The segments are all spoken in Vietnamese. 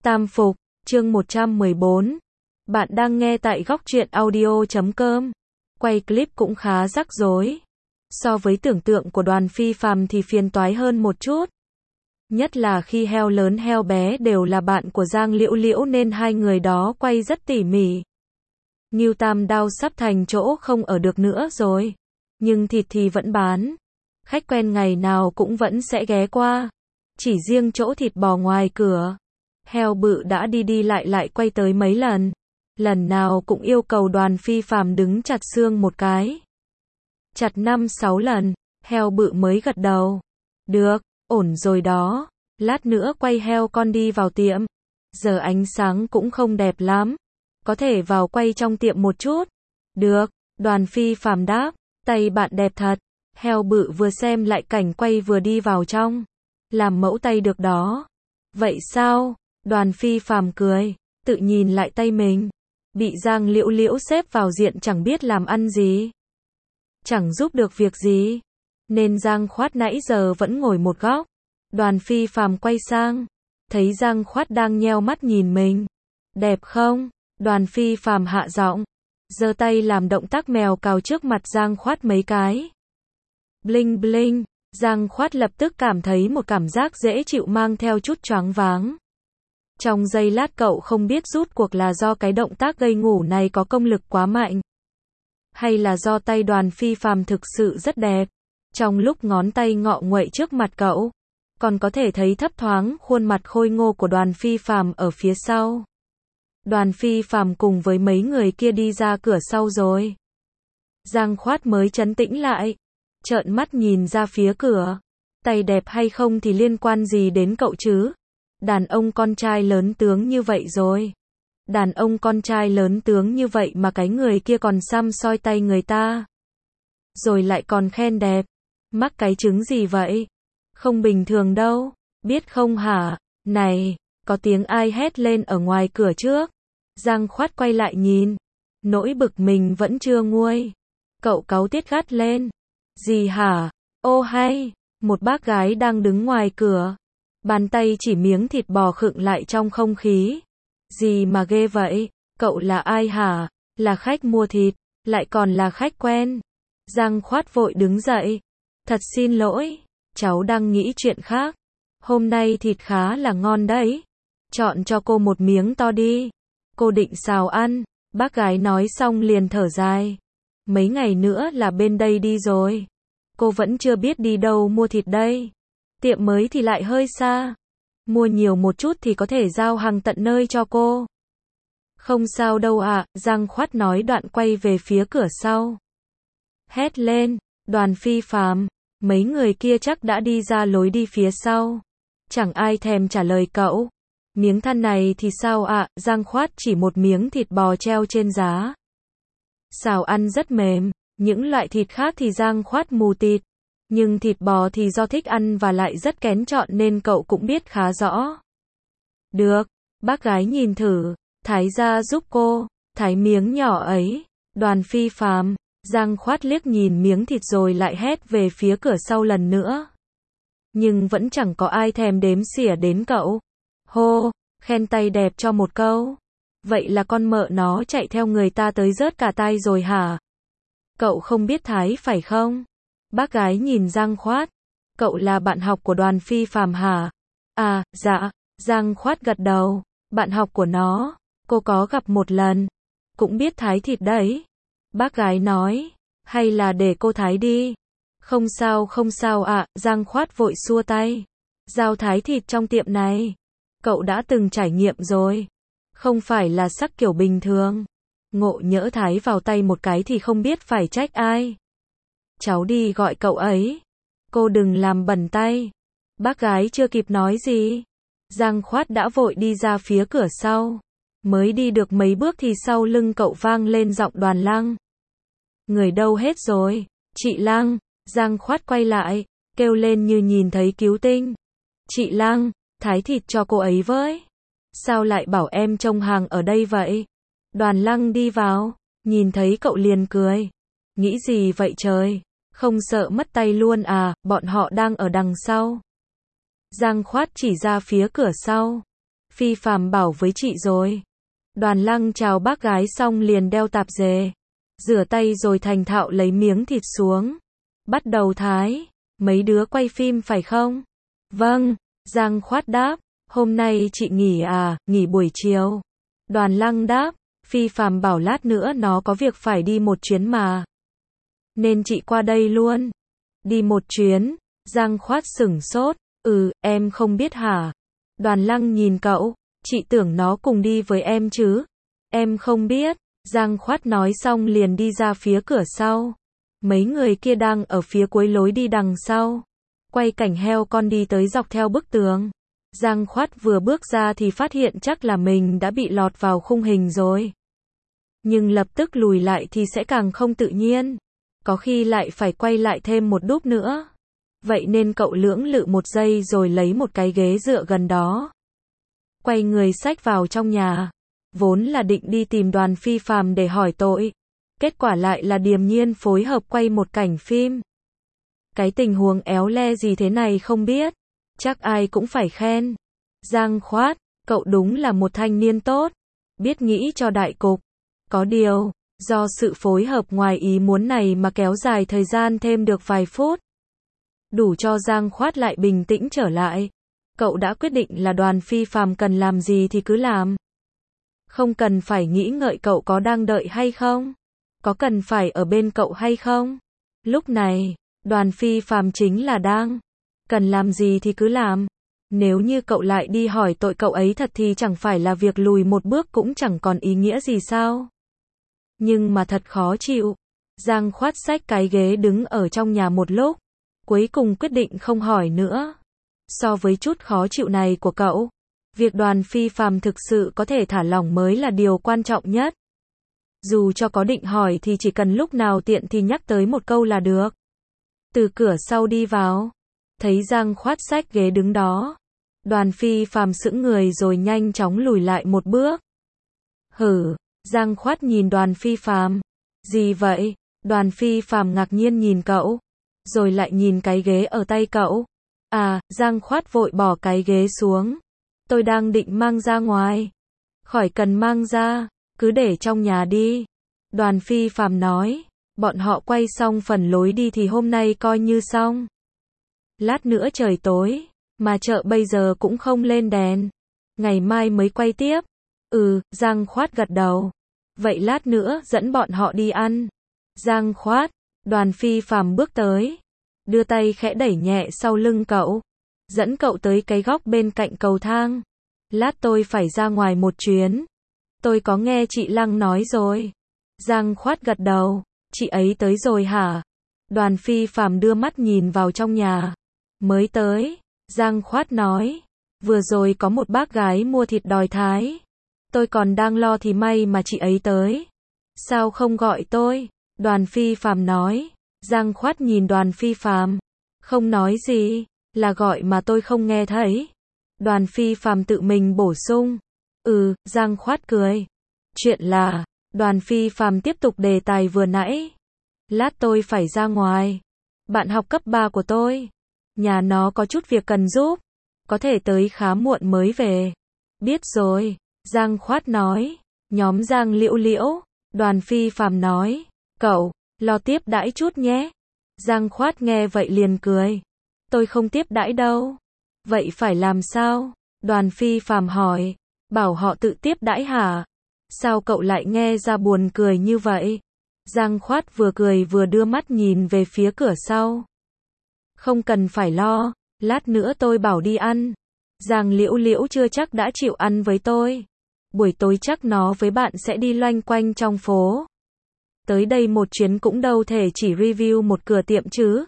Tam Phục, chương 114. Bạn đang nghe tại góc truyện audio.com. Quay clip cũng khá rắc rối. So với tưởng tượng của Đoàn Phi Phàm thì phiền toái hơn một chút. Nhất là khi heo lớn heo bé đều là bạn của Giang Liễu Liễu nên hai người đó quay rất tỉ mỉ. Ngưu Tam Đao sắp thành chỗ không ở được nữa rồi. Nhưng thịt thì vẫn bán. Khách quen ngày nào cũng vẫn sẽ ghé qua. Chỉ riêng chỗ thịt bò ngoài cửa. Heo bự đã đi lại quay tới mấy lần. Lần nào cũng yêu cầu Đoàn Phi Phàm đứng chặt xương một cái. Chặt 5-6 lần, heo bự mới gật đầu. Được, ổn rồi đó. Lát nữa quay heo con đi vào tiệm. Giờ ánh sáng cũng không đẹp lắm. Có thể vào quay trong tiệm một chút. Được, Đoàn Phi Phàm đáp. Tay bạn đẹp thật. Heo bự vừa xem lại cảnh quay vừa đi vào trong. Làm mẫu tay được đó. Vậy sao? Đoàn Phi Phàm cười, tự nhìn lại tay mình. Bị Giang Liễu Liễu xếp vào diện chẳng biết làm ăn gì. Chẳng giúp được việc gì. Nên Giang Khoát nãy giờ vẫn ngồi một góc. Đoàn Phi Phàm quay sang. Thấy Giang Khoát đang nheo mắt nhìn mình. Đẹp không? Đoàn Phi Phàm hạ giọng. Giơ tay làm động tác mèo cào trước mặt Giang Khoát mấy cái. Bling bling. Giang Khoát lập tức cảm thấy một cảm giác dễ chịu mang theo chút choáng váng. Trong giây lát cậu không biết rút cuộc là do cái động tác gây ngủ này có công lực quá mạnh. Hay là do tay Đoàn Phi Phàm thực sự rất đẹp. Trong lúc ngón tay ngọ nguậy trước mặt cậu, còn có thể thấy thấp thoáng khuôn mặt khôi ngô của Đoàn Phi Phàm ở phía sau. Đoàn Phi Phàm cùng với mấy người kia đi ra cửa sau rồi. Giang Khoát mới trấn tĩnh lại. Trợn mắt nhìn ra phía cửa. Tay đẹp hay không thì liên quan gì đến cậu chứ? Đàn ông con trai lớn tướng như vậy rồi. Đàn ông con trai lớn tướng như vậy mà cái người kia còn xăm soi tay người ta. Rồi lại còn khen đẹp. Mắc cái trứng gì vậy? Không bình thường đâu. Biết không hả? Này, có tiếng ai hét lên ở ngoài cửa trước. Giang Khoát quay lại nhìn. Nỗi bực mình vẫn chưa nguôi. Cậu cáu tiết gắt lên. Gì hả? Ô hay, một bác gái đang đứng ngoài cửa. Bàn tay chỉ miếng thịt bò khựng lại trong không khí. Gì mà ghê vậy? Cậu là ai hả? Là khách mua thịt, lại còn là khách quen. Giang Khoát vội đứng dậy. Thật xin lỗi, cháu đang nghĩ chuyện khác. Hôm nay thịt khá là ngon đấy. Chọn cho cô một miếng to đi. Cô định xào ăn. Bác gái nói xong liền thở dài. Mấy ngày nữa là bên đây đi rồi. Cô vẫn chưa biết đi đâu mua thịt đây. Tiệm mới thì lại hơi xa. Mua nhiều một chút thì có thể giao hàng tận nơi cho cô. Không sao đâu ạ, Giang Khoát nói đoạn quay về phía cửa sau. Hét lên, Đoàn Phi Phàm, mấy người kia chắc đã đi ra lối đi phía sau. Chẳng ai thèm trả lời cậu. Miếng than này thì sao ạ, Giang Khoát chỉ một miếng thịt bò treo trên giá. Xào ăn rất mềm, những loại thịt khác thì Giang Khoát mù tịt. Nhưng thịt bò thì do thích ăn và lại rất kén chọn nên cậu cũng biết khá rõ. Được, bác gái nhìn thử, thái ra giúp cô, thái miếng nhỏ ấy. Đoàn Phi Phàm, Giang Khoát liếc nhìn miếng thịt rồi lại hét về phía cửa sau lần nữa. Nhưng vẫn chẳng có ai thèm đếm xỉa đến cậu. Hô, khen tay đẹp cho một câu. Vậy là con mợ nó chạy theo người ta tới rớt cả tay rồi hả? Cậu không biết thái phải không? Bác gái nhìn Giang Khoát. Cậu là bạn học của Đoàn Phi Phàm hả? À, dạ. Giang Khoát gật đầu. Bạn học của nó. Cô có gặp một lần. Cũng biết thái thịt đấy. Bác gái nói. Hay là để cô thái đi. Không sao ạ. Giang Khoát vội xua tay. Giao thái thịt trong tiệm này. Cậu đã từng trải nghiệm rồi. Không phải là sắc kiểu bình thường. Ngộ nhỡ thái vào tay một cái thì không biết phải trách ai. Cháu đi gọi cậu ấy. Cô đừng làm bẩn tay. Bác gái chưa kịp nói gì. Giang Khoát đã vội đi ra phía cửa sau. Mới đi được mấy bước thì sau lưng cậu vang lên giọng Đoàn Lăng. Người đâu hết rồi? Chị Lăng. Giang Khoát quay lại, kêu lên như nhìn thấy cứu tinh. Chị Lăng, thái thịt cho cô ấy với. Sao lại bảo em trông hàng ở đây vậy? Đoàn Lăng đi vào, nhìn thấy cậu liền cười. Nghĩ gì vậy trời? Không sợ mất tay luôn à, bọn họ đang ở đằng sau. Giang Khoát chỉ ra phía cửa sau. Phi Phàm bảo với chị rồi. Đoàn Lăng chào bác gái xong liền đeo tạp dề. Rửa tay rồi thành thạo lấy miếng thịt xuống. Bắt đầu thái. Mấy đứa quay phim phải không? Vâng, Giang Khoát đáp. Hôm nay chị nghỉ à, nghỉ buổi chiều. Đoàn Lăng đáp. Phi Phàm bảo lát nữa nó có việc phải đi một chuyến mà. Nên chị qua đây luôn. Đi một chuyến. Giang Khoát sửng sốt. Em không biết hả? Đoàn Lăng nhìn cậu. Chị tưởng nó cùng đi với em chứ. Em không biết. Giang Khoát nói xong liền đi ra phía cửa sau. Mấy người kia đang ở phía cuối lối đi đằng sau. Quay cảnh heo con đi tới dọc theo bức tường. Giang Khoát vừa bước ra thì phát hiện chắc là mình đã bị lọt vào khung hình rồi. Nhưng lập tức lùi lại thì sẽ càng không tự nhiên. Có khi lại phải quay lại thêm một đúp nữa. Vậy nên cậu lưỡng lự một giây rồi lấy một cái ghế dựa gần đó. Quay người xách vào trong nhà. Vốn là định đi tìm Đoàn Phi Phàm để hỏi tội. Kết quả lại là điềm nhiên phối hợp quay một cảnh phim. Cái tình huống éo le gì thế này không biết. Chắc ai cũng phải khen. Giang Khoát, cậu đúng là một thanh niên tốt. Biết nghĩ cho đại cục. Có điều, do sự phối hợp ngoài ý muốn này mà kéo dài thời gian thêm được vài phút. Đủ cho Giang Khoát lại bình tĩnh trở lại. Cậu đã quyết định là Đoàn Phi Phàm cần làm gì thì cứ làm. Không cần phải nghĩ ngợi cậu có đang đợi hay không. Có cần phải ở bên cậu hay không. Lúc này, Đoàn Phi Phàm chính là đang. Cần làm gì thì cứ làm. Nếu như cậu lại đi hỏi tội cậu ấy thật thì chẳng phải là việc lùi một bước cũng chẳng còn ý nghĩa gì sao. Nhưng mà thật khó chịu. Giang Khoát xách cái ghế đứng ở trong nhà một lúc. Cuối cùng quyết định không hỏi nữa. So với chút khó chịu này của cậu, việc Đoàn Phi Phàm thực sự có thể thả lỏng mới là điều quan trọng nhất. Dù cho có định hỏi thì chỉ cần lúc nào tiện thì nhắc tới một câu là được. Từ cửa sau đi vào, thấy Giang Khoát xách ghế đứng đó. Đoàn Phi Phàm sững người rồi nhanh chóng lùi lại một bước. Giang Khoát nhìn Đoàn Phi Phàm. Gì vậy? Đoàn Phi Phàm ngạc nhiên nhìn cậu, rồi lại nhìn cái ghế ở tay cậu. Giang Khoát vội bỏ cái ghế xuống. Tôi đang định mang ra ngoài. Khỏi cần mang ra, cứ để trong nhà đi. Đoàn Phi Phàm nói. Bọn họ quay xong phần lối đi thì hôm nay coi như xong. Lát nữa trời tối, mà chợ bây giờ cũng không lên đèn. Ngày mai mới quay tiếp. Giang Khoát gật đầu. Vậy lát nữa dẫn bọn họ đi ăn. Giang Khoát. Đoàn Phi Phàm bước tới, đưa tay khẽ đẩy nhẹ sau lưng cậu, dẫn cậu tới cái góc bên cạnh cầu thang. Lát tôi phải ra ngoài một chuyến. Tôi có nghe chị Lăng nói rồi. Giang Khoát gật đầu. Chị ấy tới rồi hả? Đoàn Phi Phàm đưa mắt nhìn vào trong nhà. Mới tới. Giang Khoát nói. Vừa rồi có một bác gái mua thịt đòi thái. Tôi còn đang lo thì may mà chị ấy tới. Sao không gọi tôi? Đoàn Phi Phàm nói. Giang Khoát nhìn Đoàn Phi Phàm. Không nói gì. Là gọi mà tôi không nghe thấy. Đoàn Phi Phàm tự mình bổ sung. Giang Khoát cười. Chuyện là, Đoàn Phi Phàm tiếp tục đề tài vừa nãy. Lát tôi phải ra ngoài. Bạn học cấp 3 của tôi. Nhà nó có chút việc cần giúp. Có thể tới khá muộn mới về. Biết rồi. Giang Khoát nói. Nhóm Giang Liễu Liễu. Đoàn Phi Phàm nói. Cậu, lo tiếp đãi chút nhé. Giang Khoát nghe vậy liền cười. Tôi không tiếp đãi đâu. Vậy phải làm sao? Đoàn Phi Phàm hỏi. Bảo họ tự tiếp đãi hả? Sao cậu lại nghe ra buồn cười như vậy? Giang Khoát vừa cười vừa đưa mắt nhìn về phía cửa sau. Không cần phải lo, lát nữa tôi bảo đi ăn. Giang Liễu Liễu chưa chắc đã chịu ăn với tôi. Buổi tối chắc nó với bạn sẽ đi loanh quanh trong phố. Tới đây một chuyến cũng đâu thể chỉ review một cửa tiệm chứ.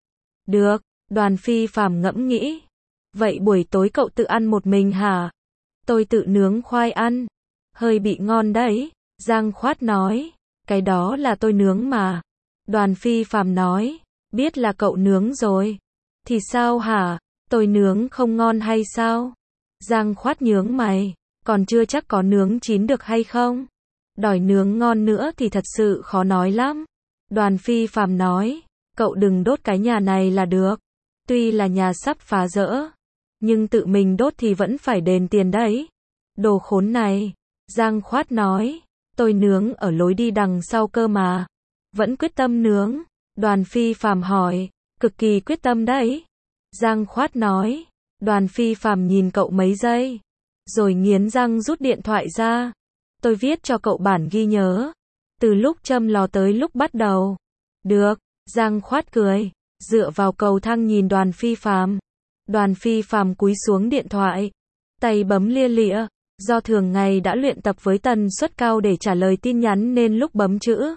Được, Đoàn Phi Phàm ngẫm nghĩ. Vậy buổi tối cậu tự ăn một mình hả? Tôi tự nướng khoai ăn. Hơi bị ngon đấy. Giang Khoát nói. Cái đó là tôi nướng mà. Đoàn Phi Phàm nói. Biết là cậu nướng rồi. Thì sao hả? Tôi nướng không ngon hay sao? Giang Khoát nhướng mày. Còn chưa chắc có nướng chín được hay không? Đòi nướng ngon nữa thì thật sự khó nói lắm. Đoàn Phi Phàm nói. Cậu đừng đốt cái nhà này là được. Tuy là nhà sắp phá rỡ, nhưng tự mình đốt thì vẫn phải đền tiền đấy. Đồ khốn này. Giang Khoát nói. Tôi nướng ở lối đi đằng sau cơ mà. Vẫn quyết tâm nướng. Đoàn Phi Phàm hỏi. Cực kỳ quyết tâm đấy. Giang Khoát nói. Đoàn Phi Phàm nhìn cậu mấy giây. Rồi nghiến răng rút điện thoại ra. Tôi viết cho cậu bản ghi nhớ. Từ lúc châm lò tới lúc bắt đầu. Được. Giang Khoát cười. Dựa vào cầu thang nhìn Đoàn Phi Phàm. Đoàn Phi Phàm cúi xuống điện thoại. Tay bấm lia lịa. Do thường ngày đã luyện tập với tần suất cao để trả lời tin nhắn nên lúc bấm chữ.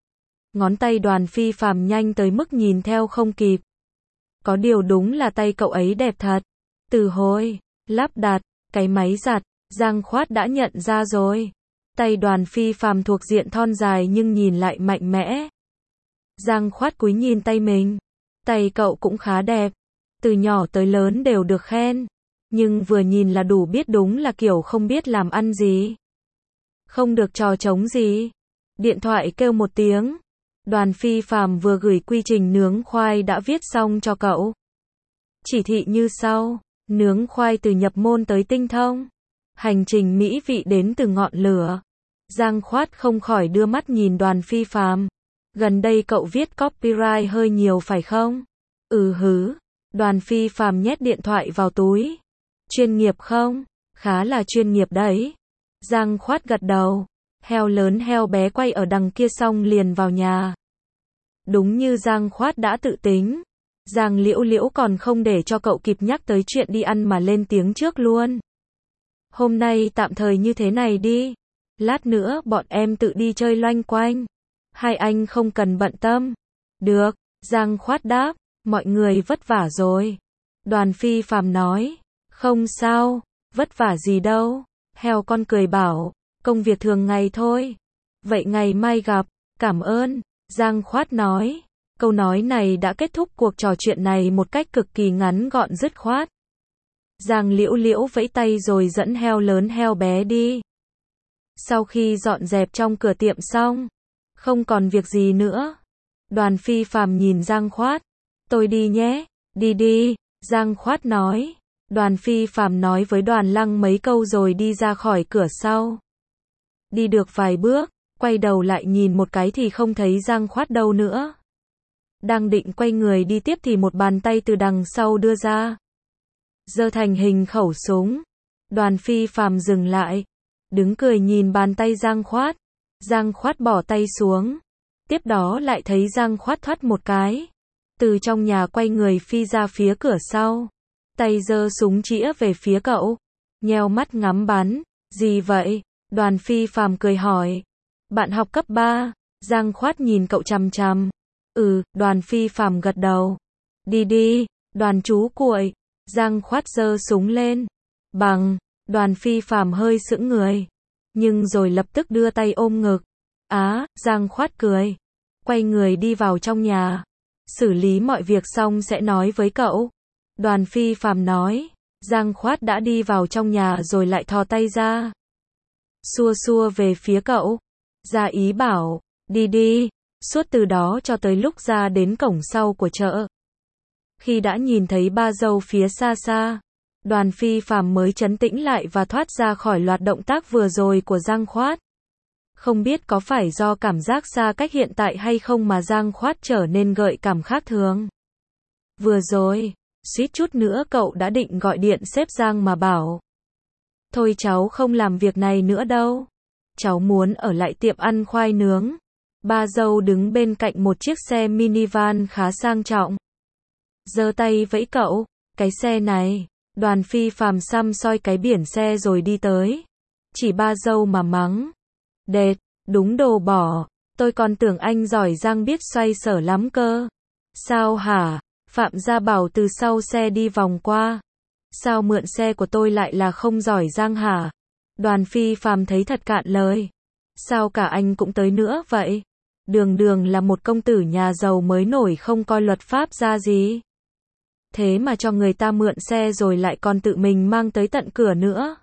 Ngón tay Đoàn Phi Phàm nhanh tới mức nhìn theo không kịp. Có điều đúng là tay cậu ấy đẹp thật. Từ hồi lắp đặt cái máy giặt, Giang Khoát đã nhận ra rồi. Tay Đoàn Phi Phàm thuộc diện thon dài nhưng nhìn lại mạnh mẽ. Giang Khoát cúi nhìn tay mình. Tay cậu cũng khá đẹp. Từ nhỏ tới lớn đều được khen. Nhưng vừa nhìn là đủ biết đúng là kiểu không biết làm ăn gì. Không được trò trống gì. Điện thoại kêu một tiếng. Đoàn Phi Phàm vừa gửi quy trình nướng khoai đã viết xong cho cậu. Chỉ thị như sau. Nướng khoai từ nhập môn tới tinh thông. Hành trình mỹ vị đến từ ngọn lửa. Giang Khoát không khỏi đưa mắt nhìn Đoàn Phi Phàm. Gần đây cậu viết copyright hơi nhiều phải không? Ừ hứ. Đoàn Phi Phàm nhét điện thoại vào túi. Chuyên nghiệp không? Khá là chuyên nghiệp đấy. Giang Khoát gật đầu. Heo lớn heo bé quay ở đằng kia xong liền vào nhà. Đúng như Giang Khoát đã tự tính. Giang Liễu Liễu còn không để cho cậu kịp nhắc tới chuyện đi ăn mà lên tiếng trước luôn. Hôm nay tạm thời như thế này đi. Lát nữa bọn em tự đi chơi loanh quanh. Hai anh không cần bận tâm. Được, Giang Khoát đáp. Mọi người vất vả rồi. Đoàn Phi Phàm nói. Không sao, vất vả gì đâu. Heo con cười bảo. Công việc thường ngày thôi. Vậy ngày mai gặp. Cảm ơn. Giang Khoát nói. Câu nói này đã kết thúc cuộc trò chuyện này một cách cực kỳ ngắn gọn dứt khoát. Giang Liễu Liễu vẫy tay rồi dẫn heo lớn heo bé đi. Sau khi dọn dẹp trong cửa tiệm xong, không còn việc gì nữa. Đoàn Phi Phàm nhìn Giang Khoát. Tôi đi nhé. Đi đi, Giang Khoát nói. Đoàn Phi Phàm nói với Đoàn Lăng mấy câu rồi đi ra khỏi cửa sau. Đi được vài bước, quay đầu lại nhìn một cái thì không thấy Giang Khoát đâu nữa. Đang định quay người đi tiếp thì một bàn tay từ đằng sau đưa ra. Giơ thành hình khẩu súng. Đoàn Phi Phàm dừng lại. Đứng cười nhìn bàn tay Giang Khoát. Giang Khoát bỏ tay xuống. Tiếp đó lại thấy Giang Khoát thoát một cái. Từ trong nhà quay người phi ra phía cửa sau. Tay giơ súng chĩa về phía cậu. Nheo mắt ngắm bắn. Gì vậy? Đoàn Phi Phàm cười hỏi. Bạn học cấp 3. Giang Khoát nhìn cậu chằm chằm. Đoàn Phi Phàm gật đầu. Đi đi, Đoàn chú cuội. Giang Khoát giơ súng lên. Bằng. Đoàn Phi Phàm hơi sững người. Nhưng rồi lập tức đưa tay ôm ngực. Giang Khoát cười. Quay người đi vào trong nhà. Xử lý mọi việc xong sẽ nói với cậu. Đoàn Phi Phàm nói. Giang Khoát đã đi vào trong nhà rồi lại thò tay ra. Xua xua về phía cậu. Ra ý bảo. Đi đi. Suốt từ đó cho tới lúc ra đến cổng sau của chợ. Khi đã nhìn thấy ba dâu phía xa xa, Đoàn Phi Phàm mới trấn tĩnh lại và thoát ra khỏi loạt động tác vừa rồi của Giang Khoát. Không biết có phải do cảm giác xa cách hiện tại hay không mà Giang Khoát trở nên gợi cảm khác thường. Vừa rồi, suýt chút nữa cậu đã định gọi điện sếp Giang mà bảo. Thôi cháu không làm việc này nữa đâu. Cháu muốn ở lại tiệm ăn khoai nướng. Ba dâu đứng bên cạnh một chiếc xe minivan khá sang trọng. Giơ tay vẫy cậu. Cái xe này. Đoàn Phi Phàm xăm soi cái biển xe rồi đi tới. Chỉ ba dâu mà mắng. Đệt, đúng đồ bỏ. Tôi còn tưởng anh giỏi giang biết xoay sở lắm cơ. Sao hả? Phạm Gia Bảo từ sau xe đi vòng qua. Sao mượn xe của tôi lại là không giỏi giang hả? Đoàn Phi Phàm thấy thật cạn lời. Sao cả anh cũng tới nữa vậy? Đường đường là một công tử nhà giàu mới nổi không coi luật pháp ra gì. Thế mà cho người ta mượn xe rồi lại còn tự mình mang tới tận cửa nữa.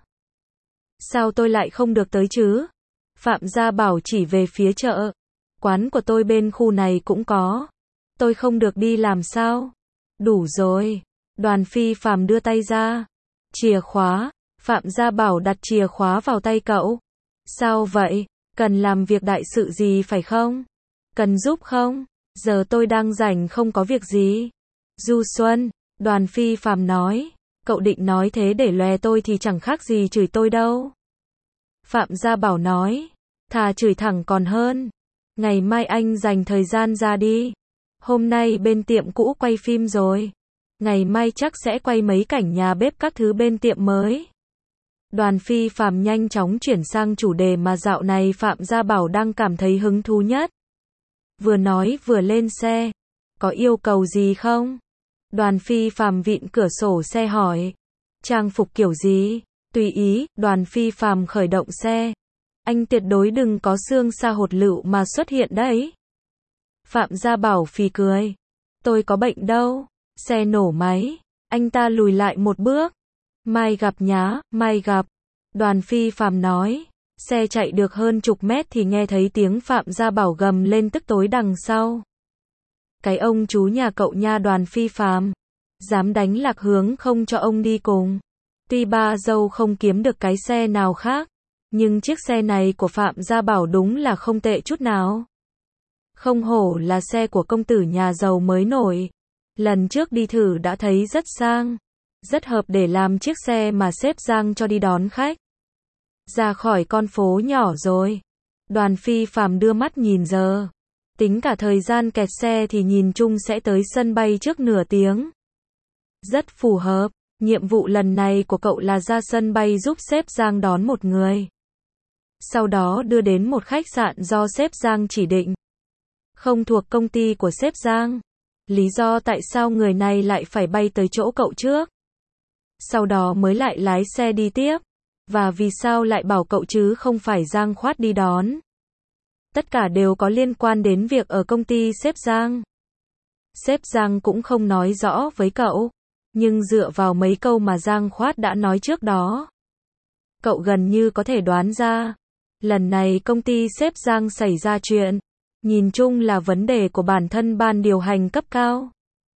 Sao tôi lại không được tới chứ? Phạm Gia Bảo chỉ về phía chợ. Quán của tôi bên khu này cũng có. Tôi không được đi làm sao? Đủ rồi. Đoàn Phi Phàm đưa tay ra. Chìa khóa. Phạm Gia Bảo đặt chìa khóa vào tay cậu. Sao vậy? Cần làm việc đại sự gì phải không? Cần giúp không? Giờ tôi đang rảnh không có việc gì. Du Xuân, Đoàn Phi Phạm nói. Cậu định nói thế để lòe tôi thì chẳng khác gì chửi tôi đâu. Phạm Gia Bảo nói. Thà chửi thẳng còn hơn. Ngày mai anh dành thời gian ra đi. Hôm nay bên tiệm cũ quay phim rồi. Ngày mai chắc sẽ quay mấy cảnh nhà bếp các thứ bên tiệm mới. Đoàn Phi Phạm nhanh chóng chuyển sang chủ đề mà dạo này Phạm Gia Bảo đang cảm thấy hứng thú nhất. Vừa nói vừa lên xe. Có yêu cầu gì không? Đoàn Phi Phạm vịn cửa sổ xe hỏi. Trang phục kiểu gì? Tùy ý. Đoàn Phi Phạm khởi động xe. Anh tuyệt đối đừng có xương xa hột lựu mà xuất hiện đấy. Phạm Gia Bảo phì cười. Tôi có bệnh đâu. Xe nổ máy. Anh ta lùi lại một bước. Mai gặp nhá, mai gặp. Đoàn Phi Phạm nói. Xe chạy được hơn chục mét thì nghe thấy tiếng Phạm Gia Bảo gầm lên tức tối đằng sau. Cái ông chú nhà cậu nha Đoàn Phi Phạm. Dám đánh lạc hướng không cho ông đi cùng. Tuy ba dâu không kiếm được cái xe nào khác, nhưng chiếc xe này của Phạm Gia Bảo đúng là không tệ chút nào. Không hổ là xe của công tử nhà giàu mới nổi. Lần trước đi thử đã thấy rất sang. Rất hợp để làm chiếc xe mà sếp Giang cho đi đón khách. Ra khỏi con phố nhỏ rồi. Đoàn Phi Phạm đưa mắt nhìn giờ. Tính cả thời gian kẹt xe thì nhìn chung sẽ tới sân bay trước nửa tiếng. Rất phù hợp. Nhiệm vụ lần này của cậu là ra sân bay giúp sếp Giang đón một người. Sau đó đưa đến một khách sạn do sếp Giang chỉ định. Không thuộc công ty của sếp Giang. Lý do tại sao người này lại phải bay tới chỗ cậu trước. Sau đó mới lại lái xe đi tiếp. Và vì sao lại bảo cậu chứ không phải Giang Khoát đi đón. Tất cả đều có liên quan đến việc ở công ty sếp Giang. Sếp Giang cũng không nói rõ với cậu. Nhưng dựa vào mấy câu mà Giang Khoát đã nói trước đó, cậu gần như có thể đoán ra. Lần này công ty sếp Giang xảy ra chuyện. Nhìn chung là vấn đề của bản thân ban điều hành cấp cao.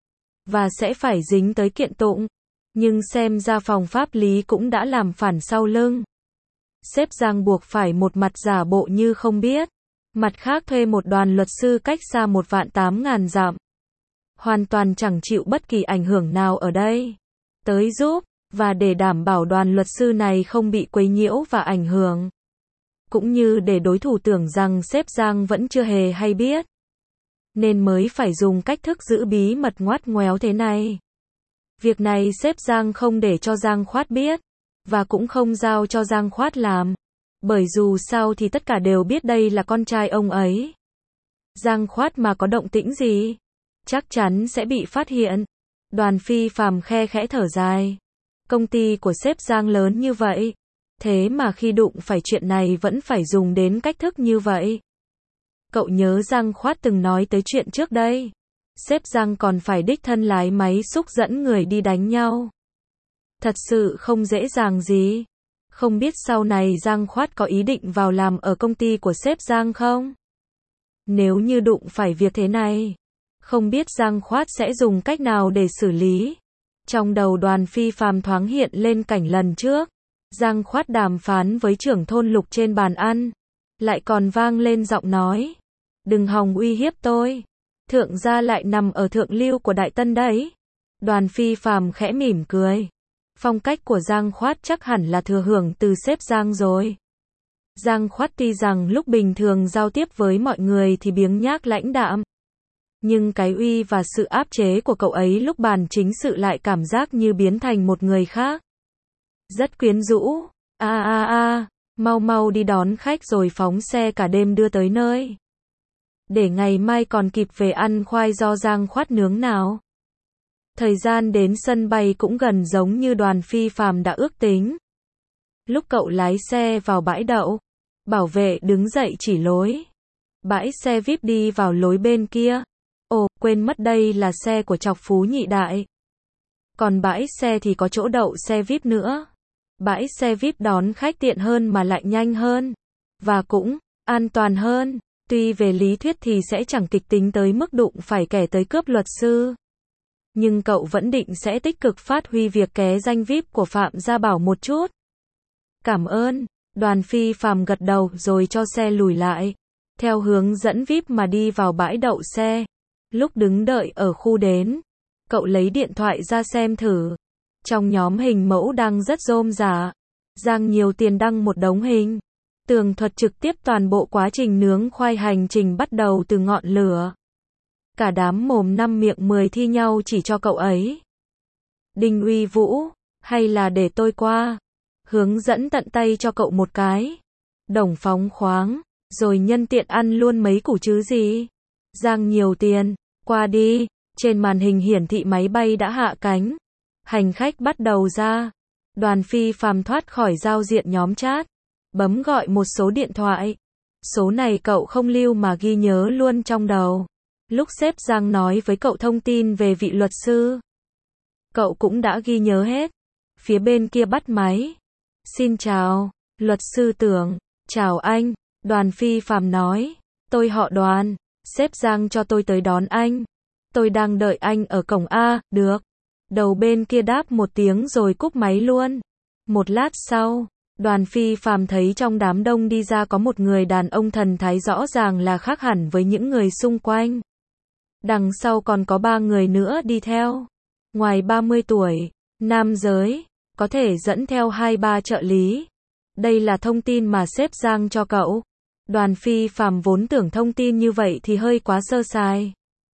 Và sẽ phải dính tới kiện tụng. Nhưng xem ra phòng pháp lý cũng đã làm phản sau lưng. Sếp Giang buộc phải một mặt giả bộ như không biết. Mặt khác thuê một đoàn luật sư cách xa 1.800.000 dặm. Hoàn toàn chẳng chịu bất kỳ ảnh hưởng nào ở đây. Tới giúp, và để đảm bảo đoàn luật sư này không bị quấy nhiễu và ảnh hưởng. Cũng như để đối thủ tưởng rằng sếp Giang vẫn chưa hề hay biết. Nên mới phải dùng cách thức giữ bí mật ngoắt ngoéo thế này. Việc này sếp Giang không để cho Giang Khoát biết. Và cũng không giao cho Giang Khoát làm. Bởi dù sao thì tất cả đều biết đây là con trai ông ấy. Giang Khoát mà có động tĩnh gì, chắc chắn sẽ bị phát hiện. Đoàn Phi Phạm khe khẽ thở dài. Công ty của sếp Giang lớn như vậy. Thế mà khi đụng phải chuyện này vẫn phải dùng đến cách thức như vậy. Cậu nhớ Giang Khoát từng nói tới chuyện trước đây. Sếp Giang còn phải đích thân lái máy xúc dẫn người đi đánh nhau. Thật sự không dễ dàng gì. Không biết sau này Giang Khoát có ý định vào làm ở công ty của sếp Giang không? Nếu như đụng phải việc thế này, không biết Giang Khoát sẽ dùng cách nào để xử lý. Trong đầu Đoàn Phi Phạm thoáng hiện lên cảnh lần trước. Giang Khoát đàm phán với trưởng thôn Lục trên bàn ăn. Lại còn vang lên giọng nói. Đừng hòng uy hiếp tôi. Thượng gia lại nằm ở thượng lưu của Đại Tân đấy. Đoàn Phi Phạm khẽ mỉm cười. Phong cách của Giang Khoát chắc hẳn là thừa hưởng từ sếp Giang rồi. Giang Khoát tuy rằng lúc bình thường giao tiếp với mọi người thì biếng nhác lãnh đạm. Nhưng cái uy và sự áp chế của cậu ấy lúc bàn chính sự lại cảm giác như biến thành một người khác. Rất quyến rũ. Mau mau đi đón khách rồi phóng xe cả đêm đưa tới nơi. Để ngày mai còn kịp về ăn khoai do Giang Khoát nướng nào. Thời gian đến sân bay cũng gần giống như Đoàn Phi Phạm đã ước tính. Lúc cậu lái xe vào bãi đậu, bảo vệ đứng dậy chỉ lối. Bãi xe VIP đi vào lối bên kia. Ồ, quên mất đây là xe của Trọc Phú Nhị Đại. Còn bãi xe thì có chỗ đậu xe VIP nữa. Bãi xe VIP đón khách tiện hơn mà lại nhanh hơn. Và cũng an toàn hơn. Tuy về lý thuyết thì sẽ chẳng kịch tính tới mức đụng phải kẻ tới cướp luật sư. Nhưng cậu vẫn định sẽ tích cực phát huy việc ké danh VIP của Phạm Gia Bảo một chút. Cảm ơn. Đoàn Phi Phạm gật đầu rồi cho xe lùi lại. Theo hướng dẫn VIP mà đi vào bãi đậu xe. Lúc đứng đợi ở khu đến, cậu lấy điện thoại ra xem thử. Trong nhóm hình mẫu đang rất rôm rả. Giang Nhiều Tiền đăng một đống hình. Tường thuật trực tiếp toàn bộ quá trình nướng khoai, hành trình bắt đầu từ ngọn lửa. Cả đám mồm năm miệng 10 thi nhau chỉ cho cậu ấy. Đinh Uy Vũ, hay là để tôi qua. Hướng dẫn tận tay cho cậu một cái. Đồng phóng khoáng, rồi nhân tiện ăn luôn mấy củ chứ gì. Giang Nhiều Tiền, qua đi. Trên màn hình hiển thị máy bay đã hạ cánh. Hành khách bắt đầu ra. Đoàn Phi Phạm thoát khỏi giao diện nhóm chat. Bấm gọi một số điện thoại. Số này cậu không lưu mà ghi nhớ luôn trong đầu. Lúc sếp Giang nói với cậu thông tin về vị luật sư, cậu cũng đã ghi nhớ hết. Phía bên kia bắt máy. Xin chào, luật sư Tưởng. Chào anh, Đoàn Phi Phạm nói. Tôi họ Đoàn, sếp Giang cho tôi tới đón anh. Tôi đang đợi anh ở cổng A, được. Đầu bên kia đáp một tiếng rồi cúp máy luôn. Một lát sau, Đoàn Phi Phạm thấy trong đám đông đi ra có một người đàn ông thần thái rõ ràng là khác hẳn với những người xung quanh. Đằng sau còn có 3 người nữa đi theo. Ngoài 30 tuổi, nam giới, có thể dẫn theo 2-3 trợ lý. Đây là thông tin mà sếp Giang cho cậu. Đoàn Phi Phạm vốn tưởng thông tin như vậy thì hơi quá sơ sài.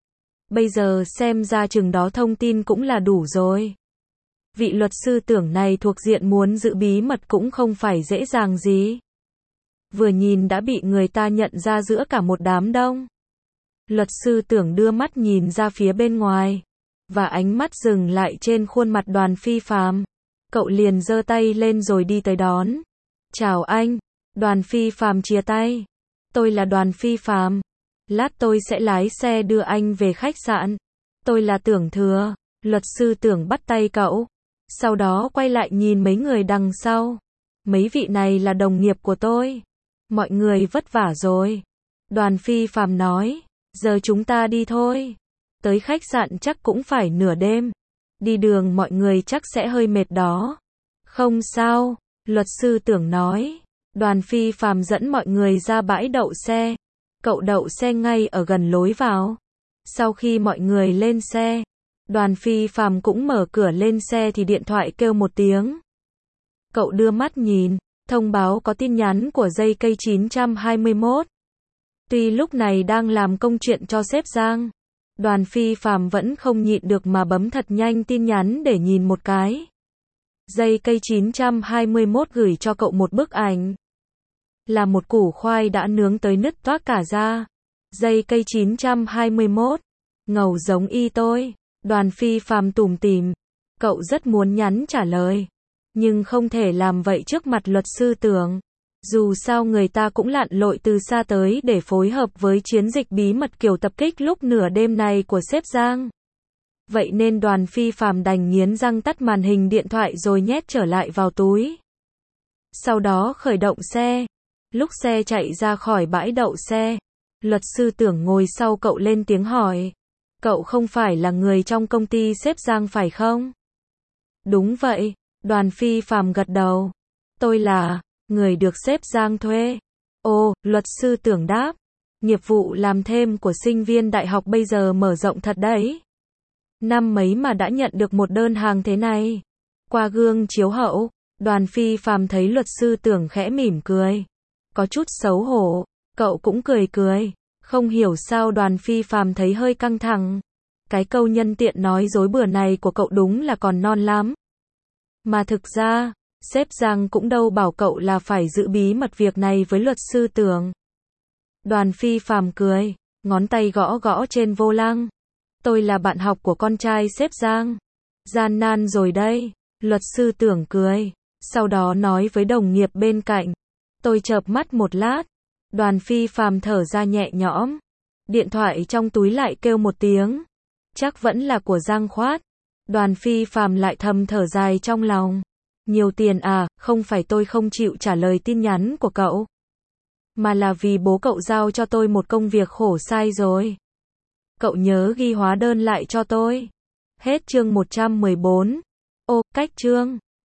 Bây giờ xem ra chừng đó thông tin cũng là đủ rồi. Vị luật sư Tưởng này thuộc diện muốn giữ bí mật cũng không phải dễ dàng gì. Vừa nhìn đã bị người ta nhận ra giữa cả một đám đông. Luật sư Tưởng đưa mắt nhìn ra phía bên ngoài, và ánh mắt dừng lại trên khuôn mặt Đoàn Phi Phạm. Cậu liền giơ tay lên rồi đi tới đón. Chào anh. Đoàn Phi Phạm chia tay. Tôi là Đoàn Phi Phạm. Lát tôi sẽ lái xe đưa anh về khách sạn. Tôi là Tưởng Thừa. Luật sư Tưởng bắt tay cậu. Sau đó quay lại nhìn mấy người đằng sau. Mấy vị này là đồng nghiệp của tôi. Mọi người vất vả rồi. Đoàn Phi Phạm nói. Giờ chúng ta đi thôi. Tới khách sạn chắc cũng phải nửa đêm. Đi đường mọi người chắc sẽ hơi mệt đó. Không sao, luật sư Tưởng nói. Đoàn Phi Phạm dẫn mọi người ra bãi đậu xe. Cậu đậu xe ngay ở gần lối vào. Sau khi mọi người lên xe, Đoàn Phi Phạm cũng mở cửa lên xe thì điện thoại kêu một tiếng. Cậu đưa mắt nhìn, thông báo có tin nhắn của dây cây 921. Tuy lúc này đang làm công chuyện cho sếp Giang, Đoàn Phi Phạm vẫn không nhịn được mà bấm thật nhanh tin nhắn để nhìn một cái. Dây cây 921 gửi cho cậu một bức ảnh. Là một củ khoai đã nướng tới nứt toác cả da. Dây cây 921. Ngầu giống y tôi. Đoàn Phi Phạm tủm tỉm. Cậu rất muốn nhắn trả lời. Nhưng không thể làm vậy trước mặt luật sư Tưởng. Dù sao người ta cũng lặn lội từ xa tới để phối hợp với chiến dịch bí mật kiểu tập kích lúc nửa đêm này của sếp Giang. Vậy nên Đoàn Phi Phạm đành nghiến răng tắt màn hình điện thoại rồi nhét trở lại vào túi. Sau đó khởi động xe. Lúc xe chạy ra khỏi bãi đậu xe, luật sư Tưởng ngồi sau cậu lên tiếng hỏi. Cậu không phải là người trong công ty sếp Giang phải không? Đúng vậy, Đoàn Phi Phạm gật đầu. Tôi là người được sếp Giang thuê. Ồ, luật sư Tưởng đáp. Nghiệp vụ làm thêm của sinh viên đại học bây giờ mở rộng thật đấy. Năm mấy mà đã nhận được một đơn hàng thế này. Qua gương chiếu hậu, Đoàn Phi Phạm thấy luật sư Tưởng khẽ mỉm cười. Có chút xấu hổ, cậu cũng cười cười. Không hiểu sao Đoàn Phi Phạm thấy hơi căng thẳng. Cái câu nhân tiện nói dối bữa này của cậu đúng là còn non lắm. Mà thực ra, sếp Giang cũng đâu bảo cậu là phải giữ bí mật việc này với luật sư Tưởng. Đoàn Phi Phạm cười, ngón tay gõ gõ trên vô lăng. Tôi là bạn học của con trai sếp Giang. Gian nan rồi đây, luật sư Tưởng cười. Sau đó nói với đồng nghiệp bên cạnh. Tôi chợp mắt một lát. Đoàn Phi Phạm thở ra nhẹ nhõm. Điện thoại trong túi lại kêu một tiếng. Chắc vẫn là của Giang Khoát. Đoàn Phi Phạm lại thầm thở dài trong lòng. Nhiều tiền à, không phải tôi không chịu trả lời tin nhắn của cậu. Mà là vì bố cậu giao cho tôi một công việc khổ sai rồi. Cậu nhớ ghi hóa đơn lại cho tôi. Hết chương 114. Ô, cách chương.